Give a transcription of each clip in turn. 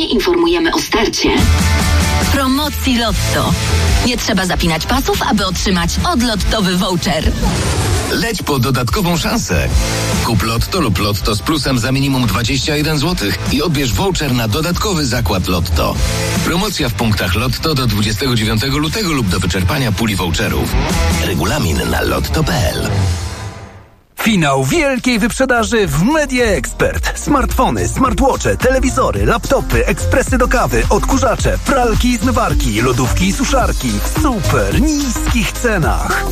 Nie informujemy o starcie. Promocji Lotto. Nie trzeba zapinać pasów, aby otrzymać odlottowy voucher. Leć po dodatkową szansę. Kup Lotto lub Lotto z plusem za minimum 21 zł i odbierz voucher na dodatkowy zakład Lotto. Promocja w punktach Lotto do 29 lutego lub do wyczerpania puli voucherów. Regulamin na lotto.pl. Finał wielkiej wyprzedaży w Media Expert. Smartfony, smartwatche, telewizory, laptopy, ekspresy do kawy, odkurzacze, pralki i zmywarki, lodówki i suszarki w super niskich cenach.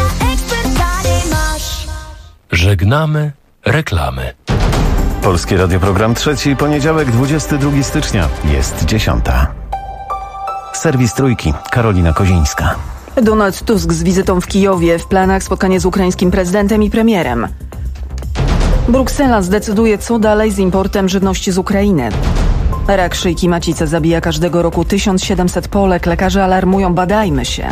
Żegnamy reklamy. Polskie Radio Program Trzeci, poniedziałek 22 stycznia. Jest 10. Serwis Trójki, Karolina Kozińska. Donald Tusk z wizytą w Kijowie, w planach spotkanie z ukraińskim prezydentem i premierem. Bruksela zdecyduje, co dalej z importem żywności z Ukrainy. Rak szyjki macicy zabija każdego roku 1700 Polek. Lekarze alarmują, badajmy się.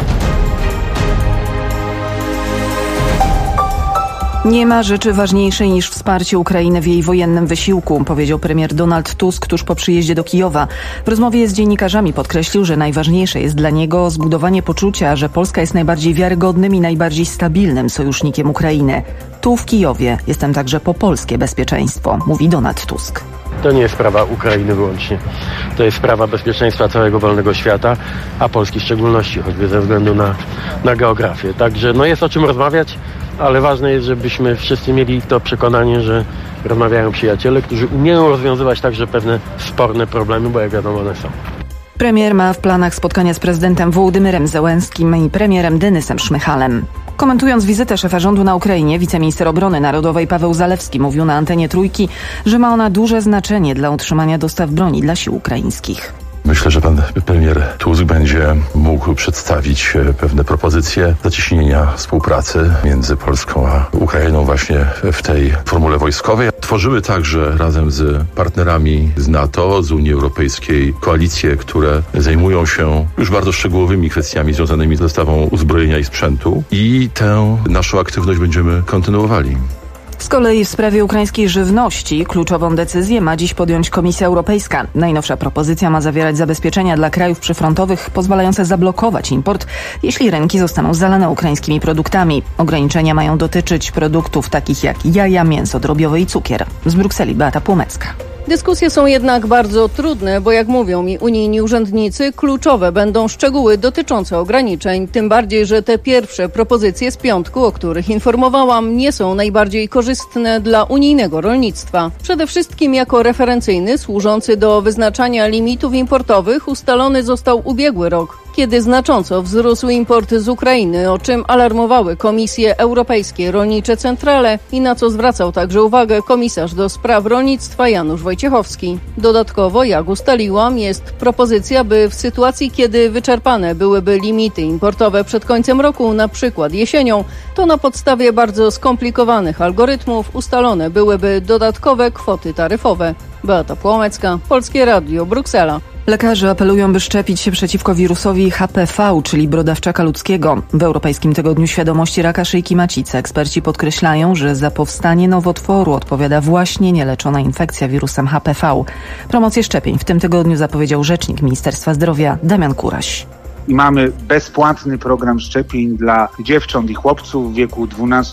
Nie ma rzeczy ważniejszej niż wsparcie Ukrainy w jej wojennym wysiłku, powiedział premier Donald Tusk tuż po przyjeździe do Kijowa. W rozmowie z dziennikarzami podkreślił, że najważniejsze jest dla niego zbudowanie poczucia, że Polska jest najbardziej wiarygodnym i najbardziej stabilnym sojusznikiem Ukrainy. Tu w Kijowie jestem także po polskie bezpieczeństwo, mówi Donald Tusk. To nie jest sprawa Ukrainy wyłącznie. To jest sprawa bezpieczeństwa całego wolnego świata, a Polski w szczególności, choćby ze względu na geografię. Także jest o czym rozmawiać, ale ważne jest, żebyśmy wszyscy mieli to przekonanie, że rozmawiają przyjaciele, którzy umieją rozwiązywać także pewne sporne problemy, bo jak wiadomo one są. Premier ma w planach spotkania z prezydentem Wołodymyrem Zełenskim i premierem Denysem Szmyhalem. Komentując wizytę szefa rządu na Ukrainie, wiceminister obrony narodowej Paweł Zalewski mówił na antenie Trójki, że ma ona duże znaczenie dla utrzymania dostaw broni dla sił ukraińskich. Myślę, że pan premier Tusk będzie mógł przedstawić pewne propozycje zacieśnienia współpracy między Polską a Ukrainą właśnie w tej formule wojskowej. Tworzymy także razem z partnerami z NATO, z Unii Europejskiej koalicje, które zajmują się już bardzo szczegółowymi kwestiami związanymi z dostawą uzbrojenia i sprzętu i tę naszą aktywność będziemy kontynuowali. Z kolei w sprawie ukraińskiej żywności kluczową decyzję ma dziś podjąć Komisja Europejska. Najnowsza propozycja ma zawierać zabezpieczenia dla krajów przyfrontowych pozwalające zablokować import, jeśli rynki zostaną zalane ukraińskimi produktami. Ograniczenia mają dotyczyć produktów takich jak jaja, mięso drobiowe i cukier. Z Brukseli Beata Płomecka. Dyskusje są jednak bardzo trudne, bo jak mówią mi unijni urzędnicy, kluczowe będą szczegóły dotyczące ograniczeń. Tym bardziej, że te pierwsze propozycje z piątku, o których informowałam, nie są najbardziej korzystne dla unijnego rolnictwa. Przede wszystkim jako referencyjny, służący do wyznaczania limitów importowych, ustalony został ubiegły rok, kiedy znacząco wzrósł import z Ukrainy, o czym alarmowały komisje europejskie, rolnicze centrale i na co zwracał także uwagę komisarz do spraw rolnictwa Janusz Wojciechowski. Dodatkowo, jak ustaliłam, jest propozycja, by w sytuacji, kiedy wyczerpane byłyby limity importowe przed końcem roku, na przykład jesienią, to na podstawie bardzo skomplikowanych algorytmów ustalone byłyby dodatkowe kwoty taryfowe. Beata Płomecka, Polskie Radio, Bruksela. Lekarze apelują, by szczepić się przeciwko wirusowi HPV, czyli brodawczaka ludzkiego. W Europejskim Tygodniu Świadomości Raka Szyjki Macicy eksperci podkreślają, że za powstanie nowotworu odpowiada właśnie nieleczona infekcja wirusem HPV. Promocję szczepień w tym tygodniu zapowiedział rzecznik Ministerstwa Zdrowia Damian Kuraś. I mamy bezpłatny program szczepień dla dziewcząt i chłopców w wieku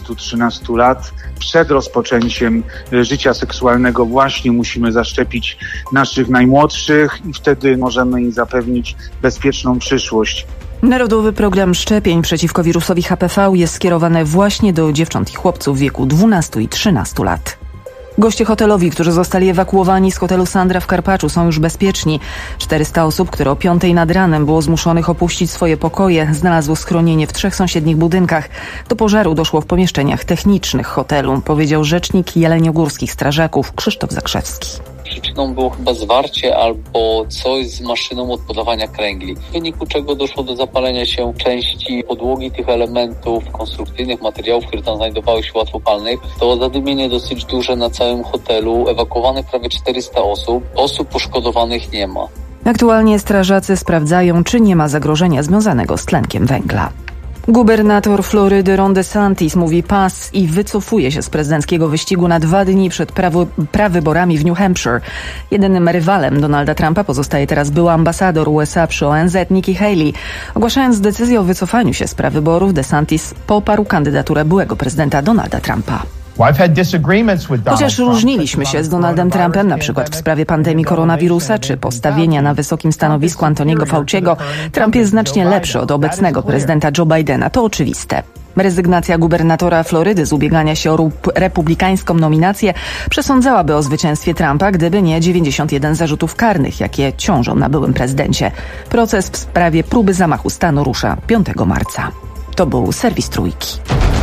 12-13 lat. Przed rozpoczęciem życia seksualnego właśnie musimy zaszczepić naszych najmłodszych i wtedy możemy im zapewnić bezpieczną przyszłość. Narodowy program szczepień przeciwko wirusowi HPV jest skierowany właśnie do dziewcząt i chłopców w wieku 12 i 13 lat. Goście hotelowi, którzy zostali ewakuowani z hotelu Sandra w Karpaczu, są już bezpieczni. 400 osób, które o 5:00 nad ranem było zmuszonych opuścić swoje pokoje, znalazło schronienie w 3 sąsiednich budynkach. Do pożaru doszło w pomieszczeniach technicznych hotelu, powiedział rzecznik jeleniogórskich strażaków Krzysztof Zakrzewski. Przyczyną było chyba zwarcie albo coś z maszyną od podawania kręgli, w wyniku czego doszło do zapalenia się części podłogi tych elementów konstrukcyjnych, materiałów, które tam znajdowały się łatwopalnych. To zadymienie dosyć duże na całym hotelu, ewakuowanych prawie 400 osób, osób poszkodowanych nie ma. Aktualnie strażacy sprawdzają, czy nie ma zagrożenia związanego z tlenkiem węgla. Gubernator Florydy Ron DeSantis mówi pas i wycofuje się z prezydenckiego wyścigu na 2 dni przed prawyborami w New Hampshire. Jedynym rywalem Donalda Trumpa pozostaje teraz były ambasador USA przy ONZ Nikki Haley. Ogłaszając decyzję o wycofaniu się z prawyborów, DeSantis poparł kandydaturę byłego prezydenta Donalda Trumpa. Chociaż różniliśmy się z Donaldem Trumpem, na przykład w sprawie pandemii koronawirusa czy postawienia na wysokim stanowisku Antoniego Fauciego, Trump jest znacznie lepszy od obecnego prezydenta Joe Bidena. To oczywiste. Rezygnacja gubernatora Florydy z ubiegania się o republikańską nominację przesądzałaby o zwycięstwie Trumpa, gdyby nie 91 zarzutów karnych, jakie ciążą na byłym prezydencie. Proces w sprawie próby zamachu stanu rusza 5 marca. To był serwis Trójki.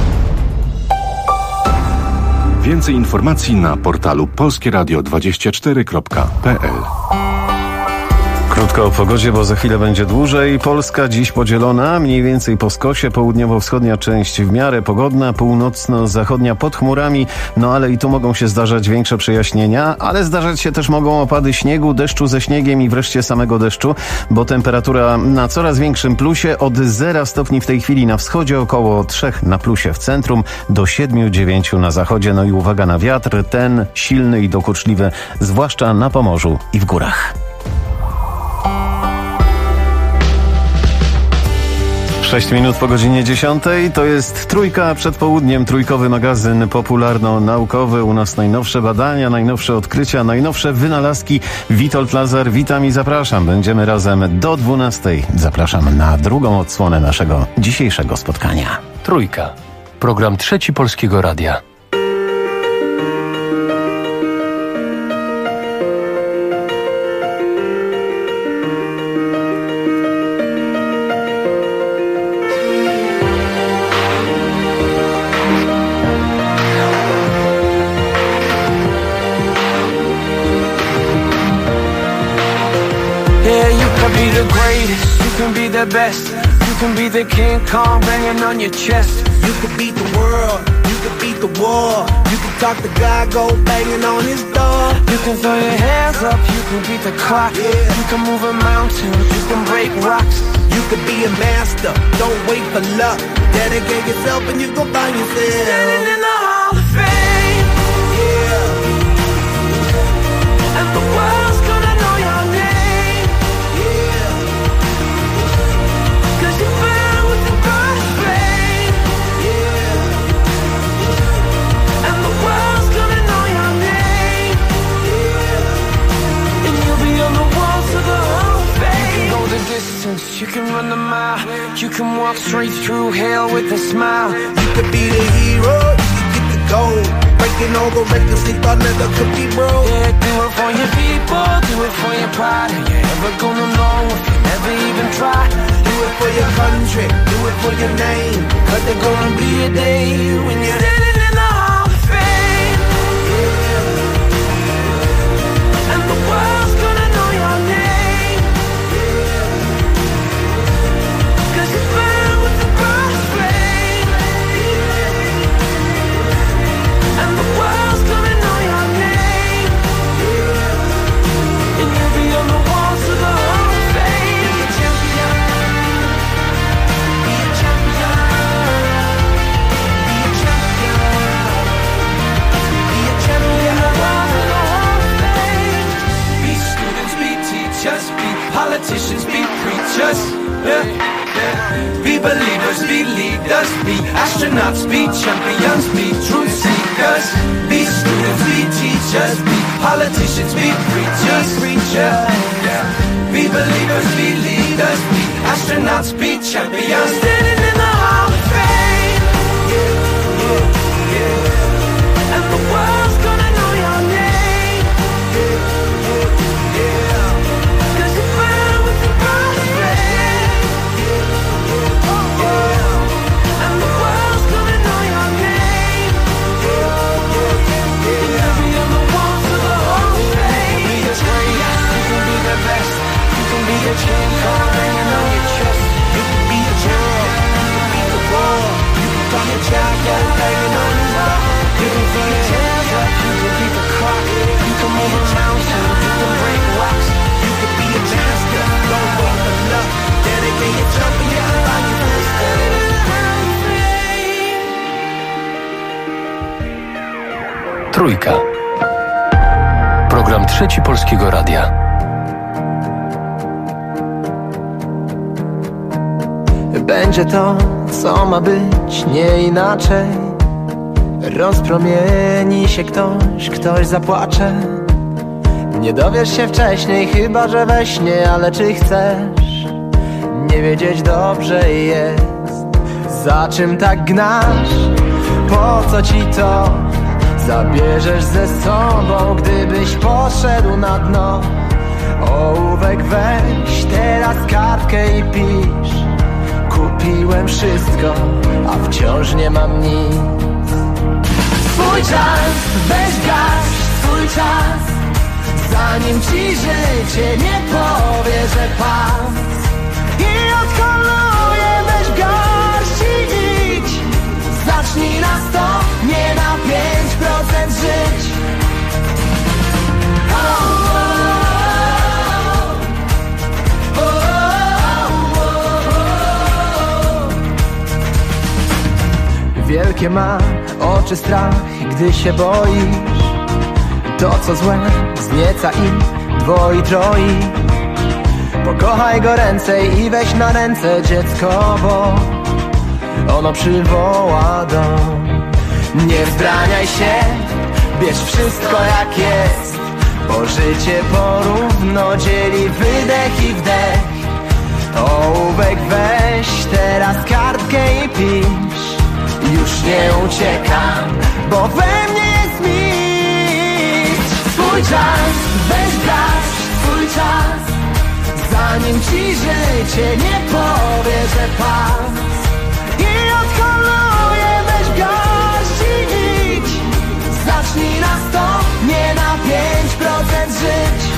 Więcej informacji na portalu polskieradio24.pl. Krótko o pogodzie, bo za chwilę będzie dłużej. Polska dziś podzielona, mniej więcej po skosie, południowo-wschodnia część w miarę pogodna, północno-zachodnia pod chmurami, no ale i tu mogą się zdarzać większe przejaśnienia, ale zdarzać się też mogą opady śniegu, deszczu ze śniegiem i wreszcie samego deszczu, bo temperatura na coraz większym plusie, od 0 stopni w tej chwili na wschodzie, około 3 na plusie w centrum, do 7-9 na zachodzie. No i uwaga na wiatr, ten silny i dokuczliwy, zwłaszcza na Pomorzu i w górach. 6 minut po godzinie 10. To jest Trójka przed południem. Trójkowy magazyn popularno-naukowy. U nas najnowsze badania, najnowsze odkrycia, najnowsze wynalazki. Witold Lazar, witam i zapraszam. Będziemy razem do 12. Zapraszam na drugą odsłonę naszego dzisiejszego spotkania. Trójka. Program Trzeci Polskiego Radia. The best, you can be the King Kong banging on your chest. You could beat the world, you could beat the war. You can talk to God, go banging on his door. You can throw your hands up, you can beat the clock. Yeah. You can move a mountain, you can break rocks. You could be a master, don't wait for luck. Dedicate yourself and you go find yourself standing in the Hall of Fame. Yeah. And the world's gonna know your name. You can run the mile, you can walk straight through hell with a smile. You could be the hero, you can get the gold. Breaking all the records they thought never could be broke. Yeah, do it for your people, do it for your pride. And you're never gonna know if you never even try. Do it for your country, do it for your name. Cause there's gonna be a day when you're standing in the Hall of Fame. Yeah. And the world's gonna know your name. Politicians be preachers, yeah, yeah. Be believers, be leaders, be astronauts, be champions, be truth seekers. Be students, be teachers, be politicians, be preachers, yeah. Be believers, be leaders, be astronauts, be champions. Standing in the Hall of Fame, yeah, yeah, yeah. And the world's gonna know your name, yeah, yeah, yeah. You can be a king, hanging on your chest. You can be a hero, Trójka. Program Trzeci Polskiego Radia. Będzie to, co ma być, nie inaczej. Rozpromieni się ktoś zapłacze. Nie dowiesz się wcześniej, chyba że we śnie, ale czy chcesz nie wiedzieć dobrze jest, za czym tak gnasz? Po co ci to? Zabierzesz ze sobą, gdybyś poszedł na dno. Ołówek weź, teraz kartkę i pisz. Kupiłem wszystko, a wciąż nie mam nic. Swój czas, weź garść, swój czas, zanim ci życie nie powie, że pas. I odholuje, weź garść i idź. Zacznij na 100, nie na 5% żyć. Wielkie ma oczy strach, gdy się boisz. To co złe znieca i dwoi, troi. Pokochaj go ręcej i weź na ręce dziecko, bo ono przywoła dom. Nie wzbraniaj się, bierz wszystko jak jest, bo życie porówno dzieli wydech i wdech. Ołówek weź, teraz kartkę i pisz. Już nie uciekam, bo we mnie jest mistrz. Swój czas, weź garść, swój czas, zanim ci życie nie powie, że pas. I odholuje, weź garść i idź. Zacznij na 100, nie na 5% żyć.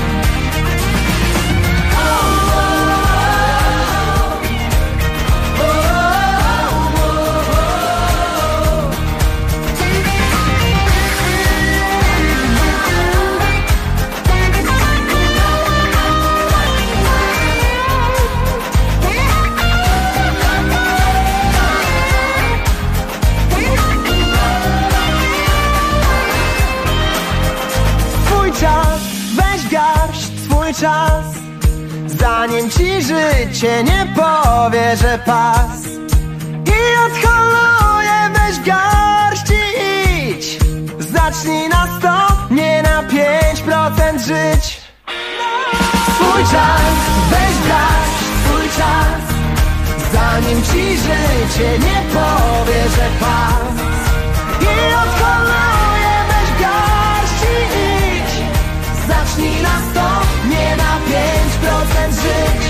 Czas, zanim ci życie nie powie, że pas. I odholuje, weź garść i idź. Zacznij na 100, nie na 5% żyć. Swój czas, weź garść, swój czas, zanim ci życie nie powie, że pas. I odholuje, weź garść i idź. Zacznij na 100, nie na 5% żyć.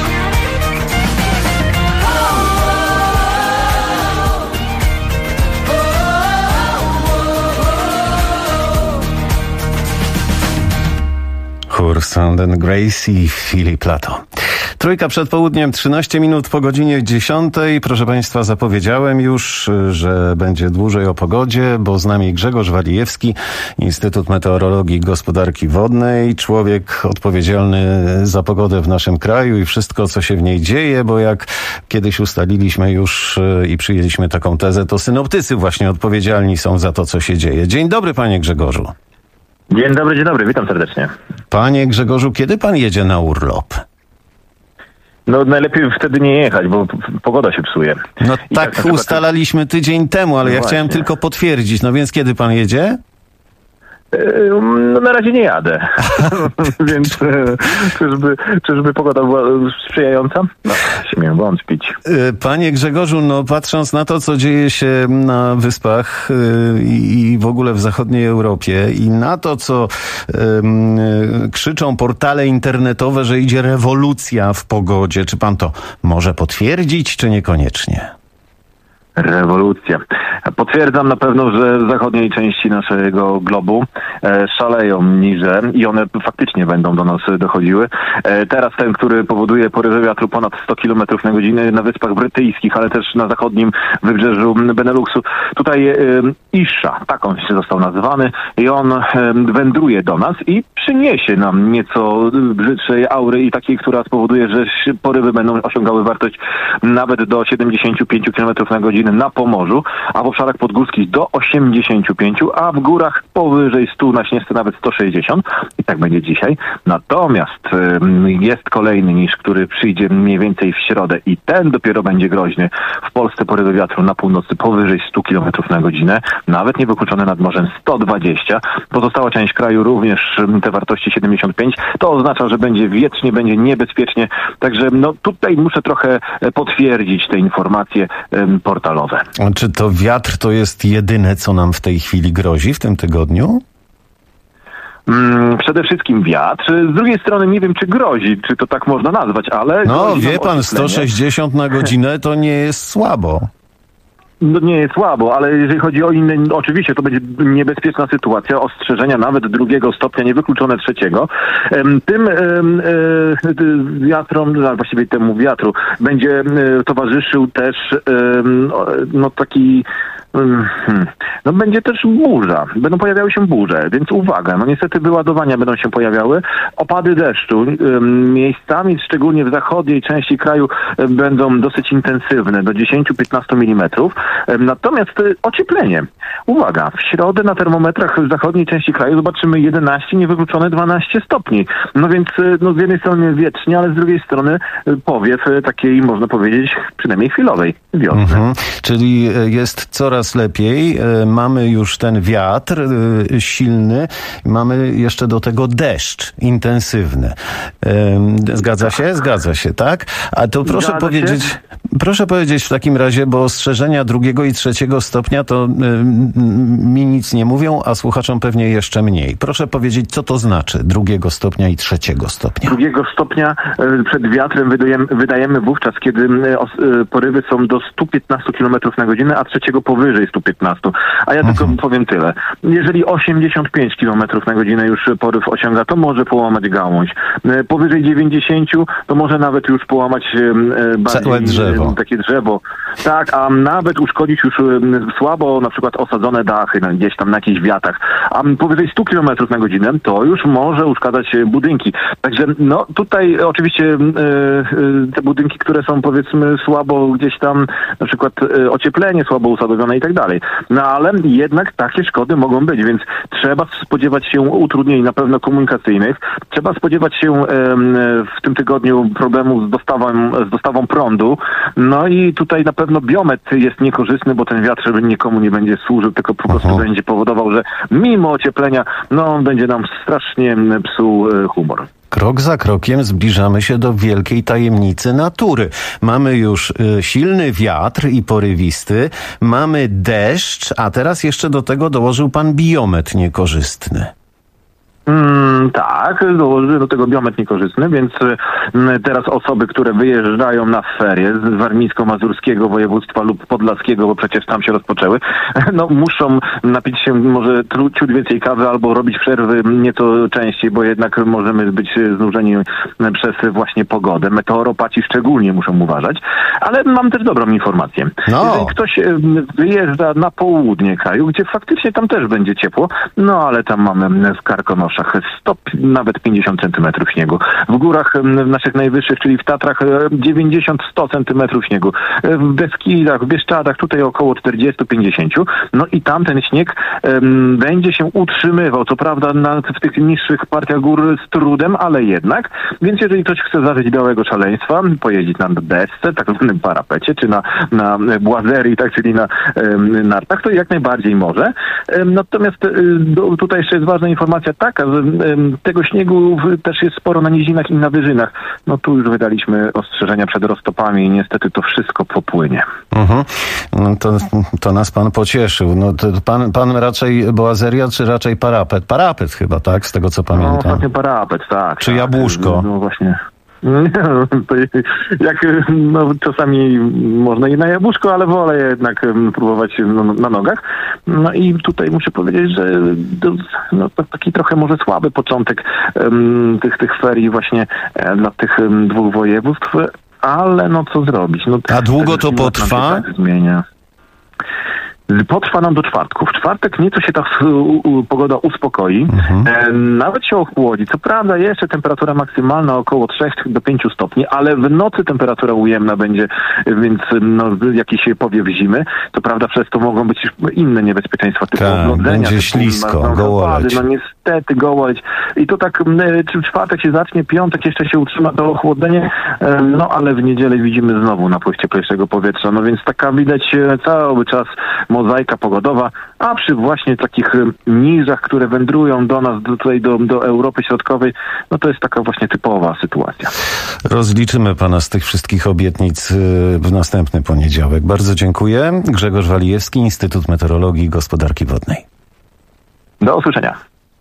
Chór Sound and Grace i Filip Lato. Trójka przed południem, 13 minut po godzinie 10. Proszę Państwa, zapowiedziałem już, że będzie dłużej o pogodzie, bo z nami Grzegorz Walijewski, Instytut Meteorologii i Gospodarki Wodnej, człowiek odpowiedzialny za pogodę w naszym kraju i wszystko, co się w niej dzieje, bo jak kiedyś ustaliliśmy już i przyjęliśmy taką tezę, to synoptycy właśnie odpowiedzialni są za to, co się dzieje. Dzień dobry, panie Grzegorzu. Dzień dobry, witam serdecznie. Panie Grzegorzu, kiedy pan jedzie na urlop? No najlepiej wtedy nie jechać, bo pogoda się psuje. No tak ustalaliśmy tydzień temu, ale ja chciałem tylko potwierdzić. No więc kiedy pan jedzie? No na razie nie jadę, więc czyżby pogoda była sprzyjająca? No, śmiem wątpić. Panie Grzegorzu, no patrząc na to, co dzieje się na Wyspach i w ogóle w zachodniej Europie i na to, co krzyczą portale internetowe, że idzie rewolucja w pogodzie, czy pan to może potwierdzić, czy niekoniecznie? Rewolucja. Potwierdzam na pewno, że w zachodniej części naszego globu szaleją niże i one faktycznie będą do nas dochodziły. Teraz ten, który powoduje porywy wiatru ponad 100 km na godzinę na Wyspach Brytyjskich, ale też na zachodnim wybrzeżu Beneluxu. Tutaj Isza, tak on się został nazwany, i on wędruje do nas i przyniesie nam nieco brzydszej aury i takiej, która spowoduje, że porywy będą osiągały wartość nawet do 75 km na godzinę na Pomorzu, a w obszarach podgórskich do 85, a w górach powyżej 100, na Śnieżce nawet 160 i tak będzie dzisiaj. Natomiast jest kolejny niż, który przyjdzie mniej więcej w środę i ten dopiero będzie groźny. W Polsce porywy wiatru na północy powyżej 100 km na godzinę, nawet niewykluczone nad morzem 120. Pozostała część kraju również te wartości 75. To oznacza, że będzie wietrznie, będzie niebezpiecznie. Także no tutaj muszę trochę potwierdzić te informacje portalowe. A czy to wiatr to jest jedyne, co nam w tej chwili grozi w tym tygodniu? Przede wszystkim wiatr. Z drugiej strony nie wiem, czy grozi, czy to tak można nazwać, ale... No wie pan, 160 na godzinę to nie jest słabo. No nie jest słabo, ale jeżeli chodzi o inne, oczywiście to będzie niebezpieczna sytuacja, ostrzeżenia nawet 2 stopnia, niewykluczone 3. Tym wiatrom, właściwie temu wiatru będzie towarzyszył też no taki... No będzie też burza, będą pojawiały się burze, więc uwaga, no niestety wyładowania będą się pojawiały, opady deszczu miejscami, szczególnie w zachodniej części kraju będą dosyć intensywne, do 10-15 mm, natomiast ocieplenie, uwaga, w środę na termometrach w zachodniej części kraju zobaczymy 11, niewykluczone 12 stopni, no więc no z jednej strony wiecznie, ale z drugiej strony powiew takiej, można powiedzieć, przynajmniej chwilowej wiosny. Czyli jest coraz lepiej. Mamy już ten wiatr silny. Mamy jeszcze do tego deszcz intensywny. Zgadza się? Zgadza się, tak? A to proszę powiedzieć w takim razie, bo ostrzeżenia 2 i 3 stopnia to mi nic nie mówią, a słuchaczom pewnie jeszcze mniej. Proszę powiedzieć, co to znaczy 2 stopnia i 3 stopnia? 2 stopnia przed wiatrem wydajemy wówczas, kiedy porywy są do 115 km na godzinę, a 3 powyżej 115. A ja tylko powiem tyle. Jeżeli 85 km na godzinę już poryw osiąga, to może połamać gałąź. Powyżej 90 to może nawet już połamać takie drzewo. Tak, a nawet uszkodzić już słabo na przykład osadzone dachy gdzieś tam na jakichś wiatach. A powyżej 100 km na godzinę to już może uszkadzać budynki. Także no tutaj oczywiście te budynki, które są powiedzmy słabo gdzieś tam, na przykład ocieplenie słabo usadowione i tak dalej. No ale jednak takie szkody mogą być, więc trzeba spodziewać się utrudnień na pewno komunikacyjnych. Trzeba spodziewać się w tym tygodniu problemu z dostawą prądu. No i tutaj na pewno biometr jest niekorzystny, bo ten wiatr nikomu nie będzie służył, tylko po prostu będzie powodował, że mimo ocieplenia, no będzie nam strasznie psuł humor. Krok za krokiem zbliżamy się do wielkiej tajemnicy natury. Mamy już silny wiatr i porywisty, mamy deszcz, a teraz jeszcze do tego dołożył pan biometr niekorzystny. Tak, dołoży do tego biometr niekorzystny, więc teraz osoby, które wyjeżdżają na ferie z warmińsko-mazurskiego województwa lub podlaskiego, bo przecież tam się rozpoczęły, no muszą napić się może ciut więcej kawy albo robić przerwy nieco częściej, bo jednak możemy być znużeni przez właśnie pogodę. Meteoropaci szczególnie muszą uważać, ale mam też dobrą informację. No. Jeżeli ktoś wyjeżdża na południe kraju, gdzie faktycznie tam też będzie ciepło, no ale tam mamy w Karkonoszach 100, nawet 50 cm śniegu. W górach naszych najwyższych, czyli w Tatrach 90-100 cm śniegu. W Beskidach, w Bieszczadach tutaj około 40-50. No i tam ten śnieg będzie się utrzymywał. Co prawda w tych niższych partiach gór z trudem, ale jednak. Więc jeżeli ktoś chce zażyć białego szaleństwa, pojeździć na desce, tak zwanym parapecie, czy na błazerii, tak, czyli na nartach, to jak najbardziej może. Natomiast tutaj jeszcze jest ważna informacja taka, że tego śniegu też jest sporo na nizinach i na wyżynach. No tu już wydaliśmy ostrzeżenia przed roztopami i niestety to wszystko popłynie. No to nas pan pocieszył. No to pan raczej boazeria, czy raczej parapet? Parapet chyba, tak? Z tego co pamiętam. No właśnie parapet, tak. Czy jabłuszko? No właśnie. To jak czasami można i na jabłuszko, ale wolę jednak próbować na nogach. No i tutaj muszę powiedzieć, że taki trochę może słaby początek tych ferii właśnie dla tych 2 województw, ale no co zrobić? No, a długo to potrwa? Tak zmienia. Potrwa nam do czwartku. W czwartek nieco się ta pogoda uspokoi. Nawet się ochłodzi. Co prawda jeszcze temperatura maksymalna około 3 do 5 stopni, ale w nocy temperatura ujemna będzie, więc jakiś powiew zimy. To prawda przez to mogą być inne niebezpieczeństwa typu odlodzenia. Będzie ślisko, gołoleć. Niestety gołoleć. I to tak czwartek się zacznie, piątek jeszcze się utrzyma to ochłodzenie, ale w niedzielę widzimy znowu napływ cieplejszego powietrza. Więc taka widać cały czas mozaika pogodowa, a przy właśnie takich niżach, które wędrują do nas, tutaj do Europy Środkowej, to jest taka właśnie typowa sytuacja. Rozliczymy pana z tych wszystkich obietnic w następny poniedziałek. Bardzo dziękuję. Grzegorz Walijewski, Instytut Meteorologii i Gospodarki Wodnej. Do usłyszenia.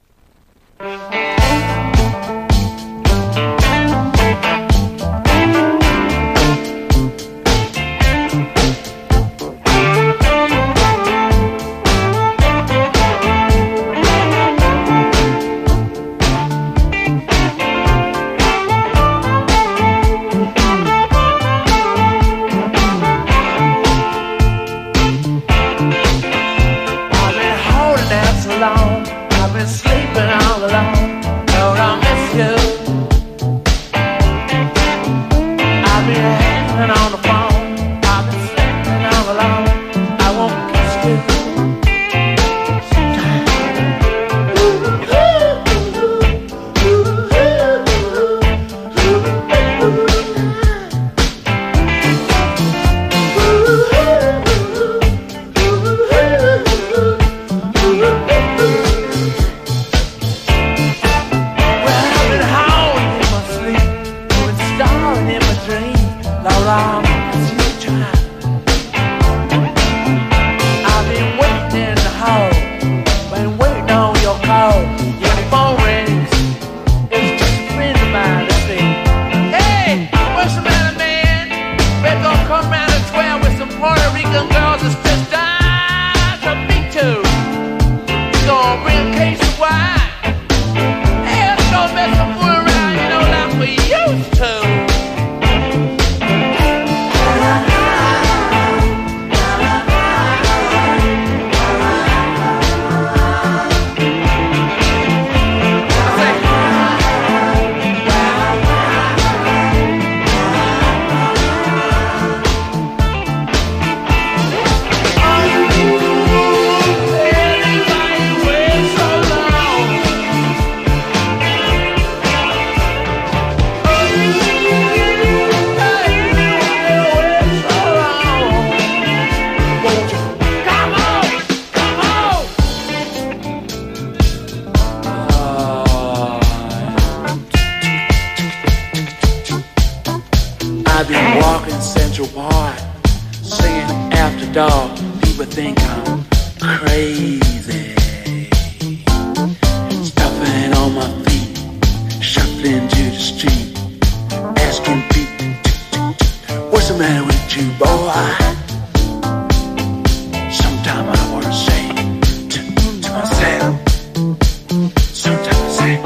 I've been walking Central Park, singing after dark. People think I'm crazy. Stopping on my feet, shuffling to the street, asking people, what's the matter with you, boy? Sometimes I want to say to myself, sometimes I say,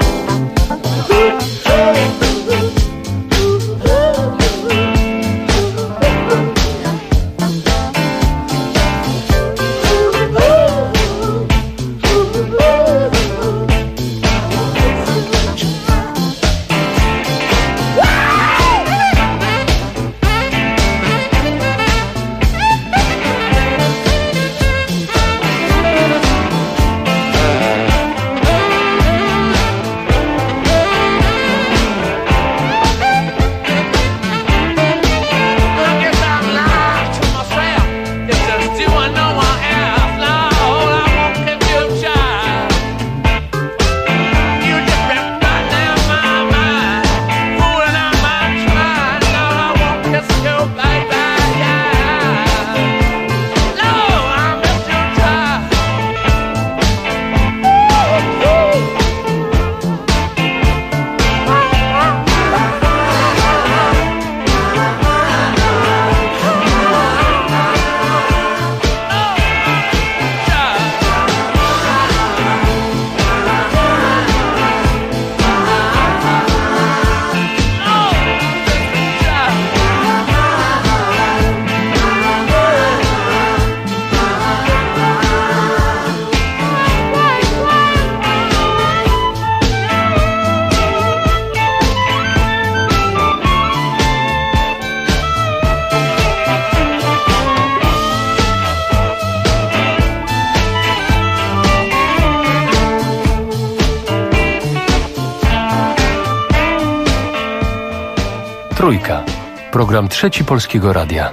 Trójka. Program Trzeci Polskiego Radia.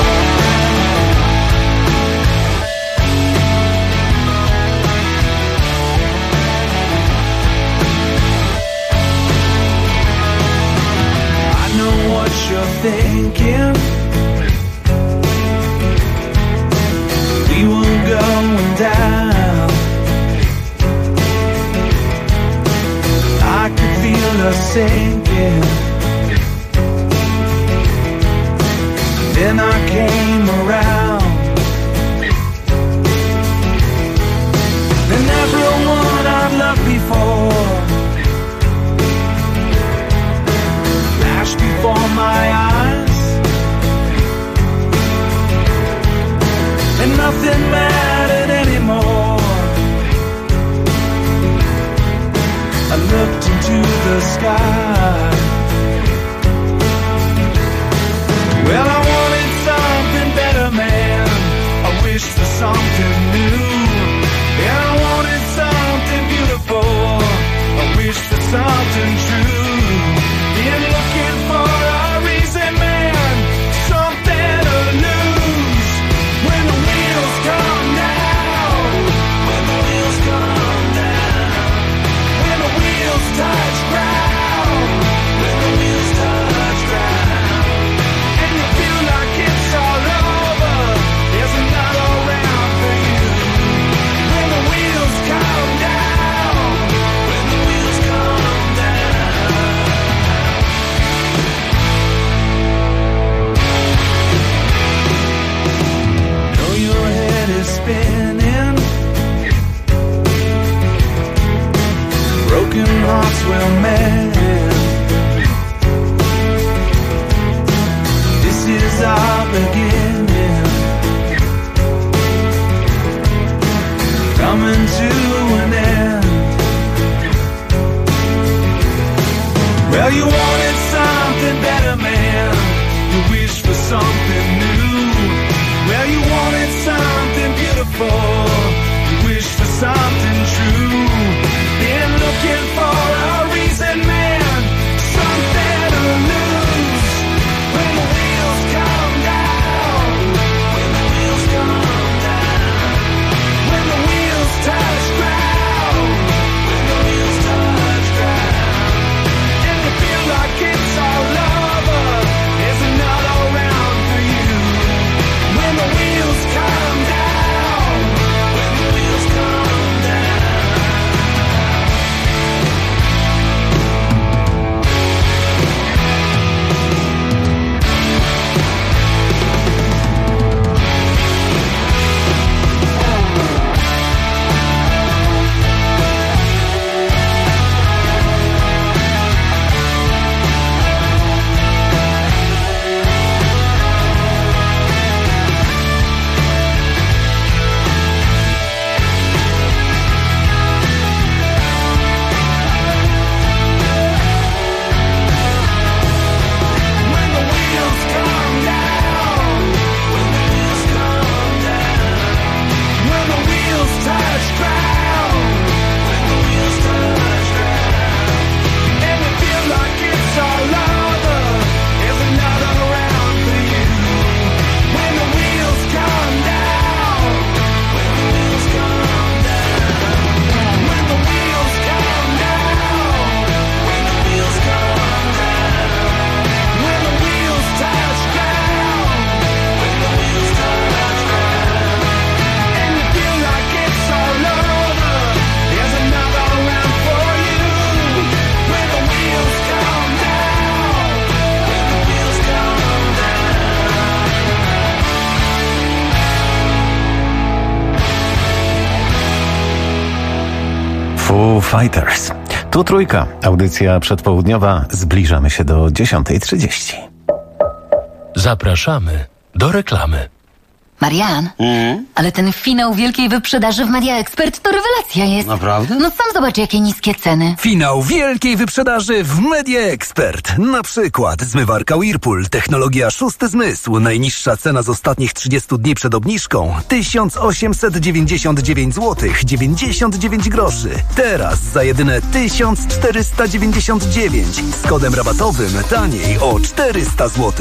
I know what you're thinking. We were going down. I could feel us sinking. Then I came around. And everyone I've loved before flashed before my eyes, and nothing mattered anymore. I looked into the sky. Well, I wanted something better, man. I wished for something new. And I wanted something beautiful. I wished for something true. Been looking for a reason, man. Something to lose. When the wheels come down. When the wheels come down. When the wheels touch ground. When the wheels touch ground. And you feel like it's all over. There's another round for you. When the wheels come down. When the wheels come down. Know your head is spinning. Broken hearts will mend. This is our beginning. Coming to an end. Well, you wanted something better, man. You wished for something new. Well, you wanted something beautiful. You wished for something true. Been looking for a reason, man. Something to lose. When the wheels come down. When the wheels come down. When the wheels touch ground. When the wheels touch ground. And you feel like it's all over. There's another round for you. When the wheels come down. When the wheels come down. When the wheels come down. When the wheels come down. When the wheels touch ground. When the wheels touch ground. And you feel like it's all over. There's another round for you. When the wheels come down. When the wheels come down. When the wheels come down. When the wheels come down. When the wheels touch ground. When the wheels touch ground. And you feel like it's all over. There's another round for you. When the wheels come down. When the wheels come down. Foo Fighters. Tu Trójka. Audycja przedpołudniowa. Zbliżamy się do 10:30. Zapraszamy do reklamy. Marian, ale ten finał wielkiej wyprzedaży w Media Expert to rewelacja jest. Naprawdę? No sam zobacz, jakie niskie ceny. Finał wielkiej wyprzedaży w Media Expert. Na przykład zmywarka Whirlpool, technologia szósty zmysł. Najniższa cena z ostatnich 30 dni przed obniżką 1899 zł 99 groszy. Teraz za jedyne 1499 z kodem rabatowym taniej o 400 zł.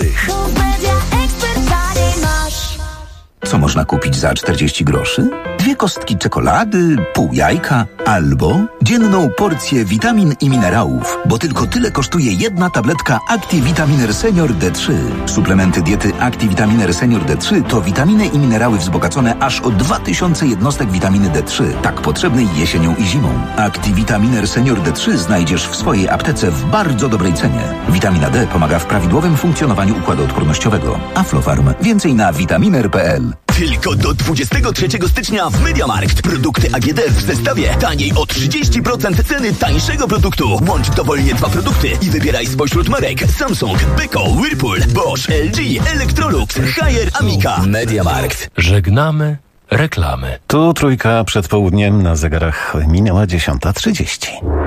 Co można kupić za 40 groszy? 2 kostki czekolady, pół jajka albo dzienną porcję witamin i minerałów, bo tylko tyle kosztuje jedna tabletka ActiVitaminer Senior D3. Suplementy diety ActiVitaminer Senior D3 to witaminy i minerały wzbogacone aż o 2000 jednostek witaminy D3, tak potrzebnej jesienią i zimą. ActiVitaminer Senior D3 znajdziesz w swojej aptece w bardzo dobrej cenie. Witamina D pomaga w prawidłowym funkcjonowaniu układu odpornościowego. Aflofarm. Więcej na vitaminer.pl. Tylko do 23 stycznia w MediaMarkt. Produkty AGD w zestawie taniej o 30% ceny tańszego produktu. Łącz dowolnie 2 produkty i wybieraj spośród marek Samsung, Beko, Whirlpool, Bosch, LG, Electrolux, Haier, Amica. MediaMarkt. Żegnamy reklamy. Tu trójka przed południem, na zegarach minęła 10:30.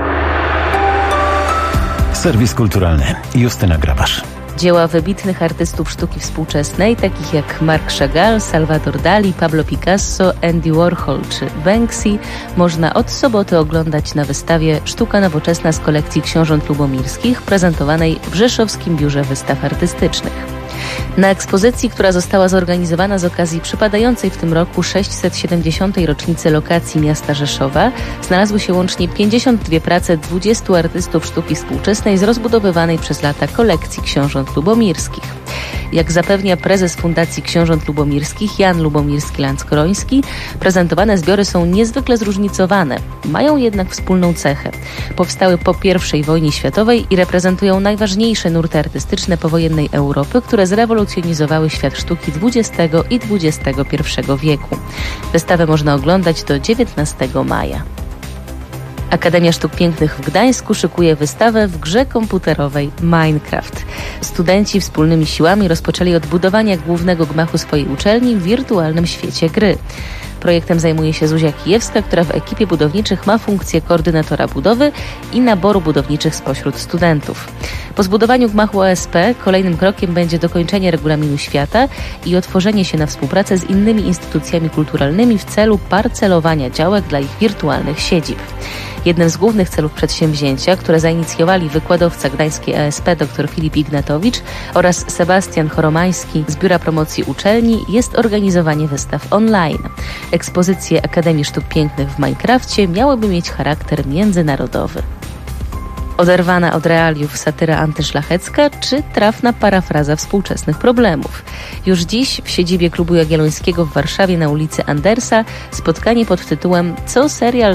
Serwis kulturalny. Justyna Grabasz. Dzieła wybitnych artystów sztuki współczesnej, takich jak Marc Chagall, Salvador Dali, Pablo Picasso, Andy Warhol czy Banksy, można od soboty oglądać na wystawie Sztuka nowoczesna z kolekcji książąt lubomirskich, prezentowanej w Rzeszowskim Biurze Wystaw Artystycznych. Na ekspozycji, która została zorganizowana z okazji przypadającej w tym roku 670. rocznicy lokacji miasta Rzeszowa, znalazły się łącznie 52 prace 20 artystów sztuki współczesnej z rozbudowywanej przez lata kolekcji książąt lubomirskich. Jak zapewnia prezes Fundacji Książąt Lubomirskich Jan Lubomirski-Lanckoroński, prezentowane zbiory są niezwykle zróżnicowane, mają jednak wspólną cechę. Powstały po I wojnie światowej i reprezentują najważniejsze nurty artystyczne powojennej Europy, które zrewolucjonizowały świat sztuki XX i XXI wieku. Wystawę można oglądać do 19 maja. Akademia Sztuk Pięknych w Gdańsku szykuje wystawę w grze komputerowej Minecraft. Studenci wspólnymi siłami rozpoczęli od budowania głównego gmachu swojej uczelni w wirtualnym świecie gry. Projektem zajmuje się Zuzia Kijewska, która w ekipie budowniczych ma funkcję koordynatora budowy i naboru budowniczych spośród studentów. Po zbudowaniu gmachu OSP kolejnym krokiem będzie dokończenie regulaminu świata i otworzenie się na współpracę z innymi instytucjami kulturalnymi w celu parcelowania działek dla ich wirtualnych siedzib. Jednym z głównych celów przedsięwzięcia, które zainicjowali wykładowca gdańskiej ASP dr Filip Ignatowicz oraz Sebastian Choromański z Biura Promocji Uczelni, jest organizowanie wystaw online. Ekspozycje Akademii Sztuk Pięknych w Minecrafcie miałyby mieć charakter międzynarodowy. Oderwana od realiów satyra antyszlachecka czy trafna parafraza współczesnych problemów. Już dziś w siedzibie Klubu Jagiellońskiego w Warszawie na ulicy Andersa spotkanie pod tytułem Co serial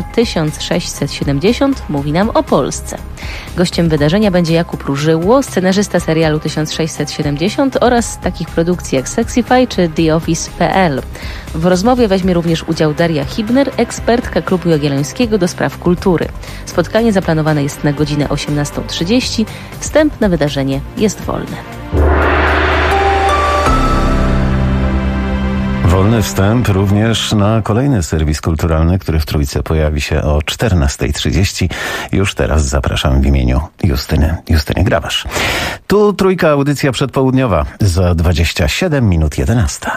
1670 mówi nam o Polsce. Gościem wydarzenia będzie Jakub Różyło, scenarzysta serialu 1670 oraz takich produkcji jak Sexify czy The Office.pl. W rozmowie weźmie również udział Daria Hibner, ekspertka Klubu Jagiellońskiego do spraw kultury. Spotkanie zaplanowane jest na godzinę 18:30. Wstęp na wydarzenie jest wolny. Wolny wstęp również na kolejny serwis kulturalny, który w Trójce pojawi się o 14:30. Już teraz zapraszam w imieniu Justyny Grabasz. Tu Trójka, audycja przedpołudniowa. Za 27 minut 11.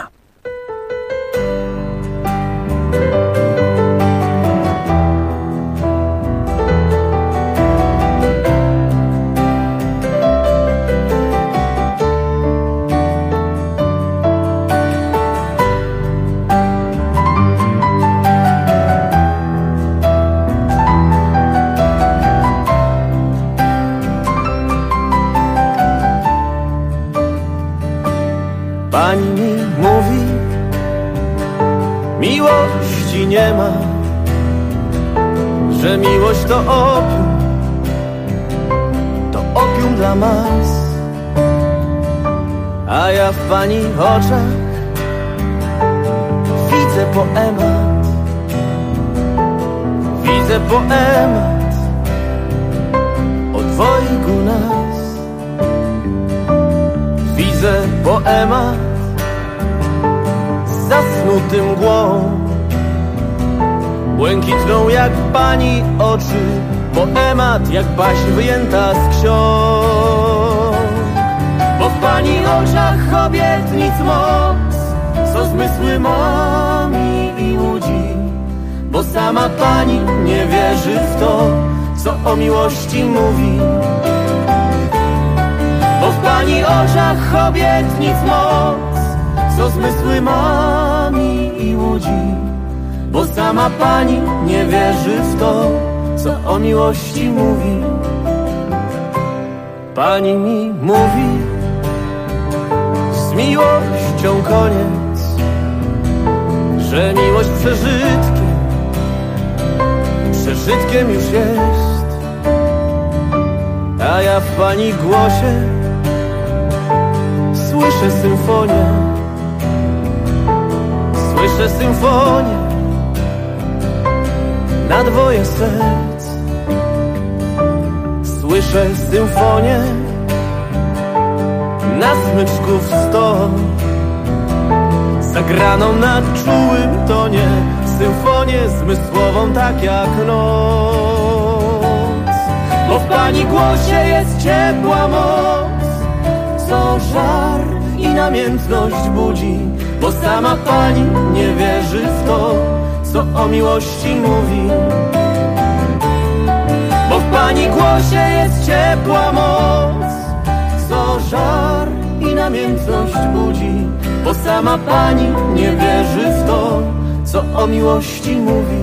Pani mi mówi, miłości nie ma, że miłość to opium dla mas. A ja w pani oczach widzę poemat o dwojgu nas. Widzę poemat zasnuty mgłą. Błękitną jak pani oczy, poemat jak baśń wyjęta z ksiąg. Bo w pani oczach obietnic moc, co zmysły mami i łudzi. Bo sama pani nie wierzy w to, co o miłości mówi. Bo w pani oczach obietnic moc, co zmysły mami i łudzi. Bo sama pani nie wierzy w to, co o miłości mówi. Pani mi mówi, z miłością koniec, że miłość przeżytkiem już jest. A ja w pani głosie słyszę symfonię, na dwoje serc. Słyszę symfonię na smyczków 100, zagraną na czułym tonie, symfonię zmysłową tak jak noc. Bo w pani głosie jest ciepła moc, co żar i namiętność budzi. Bo sama pani nie wierzy w to, co o miłości mówi. Bo w pani głosie jest ciepła moc, co żar i namiętność budzi. Bo sama pani nie wierzy w to, co o miłości mówi.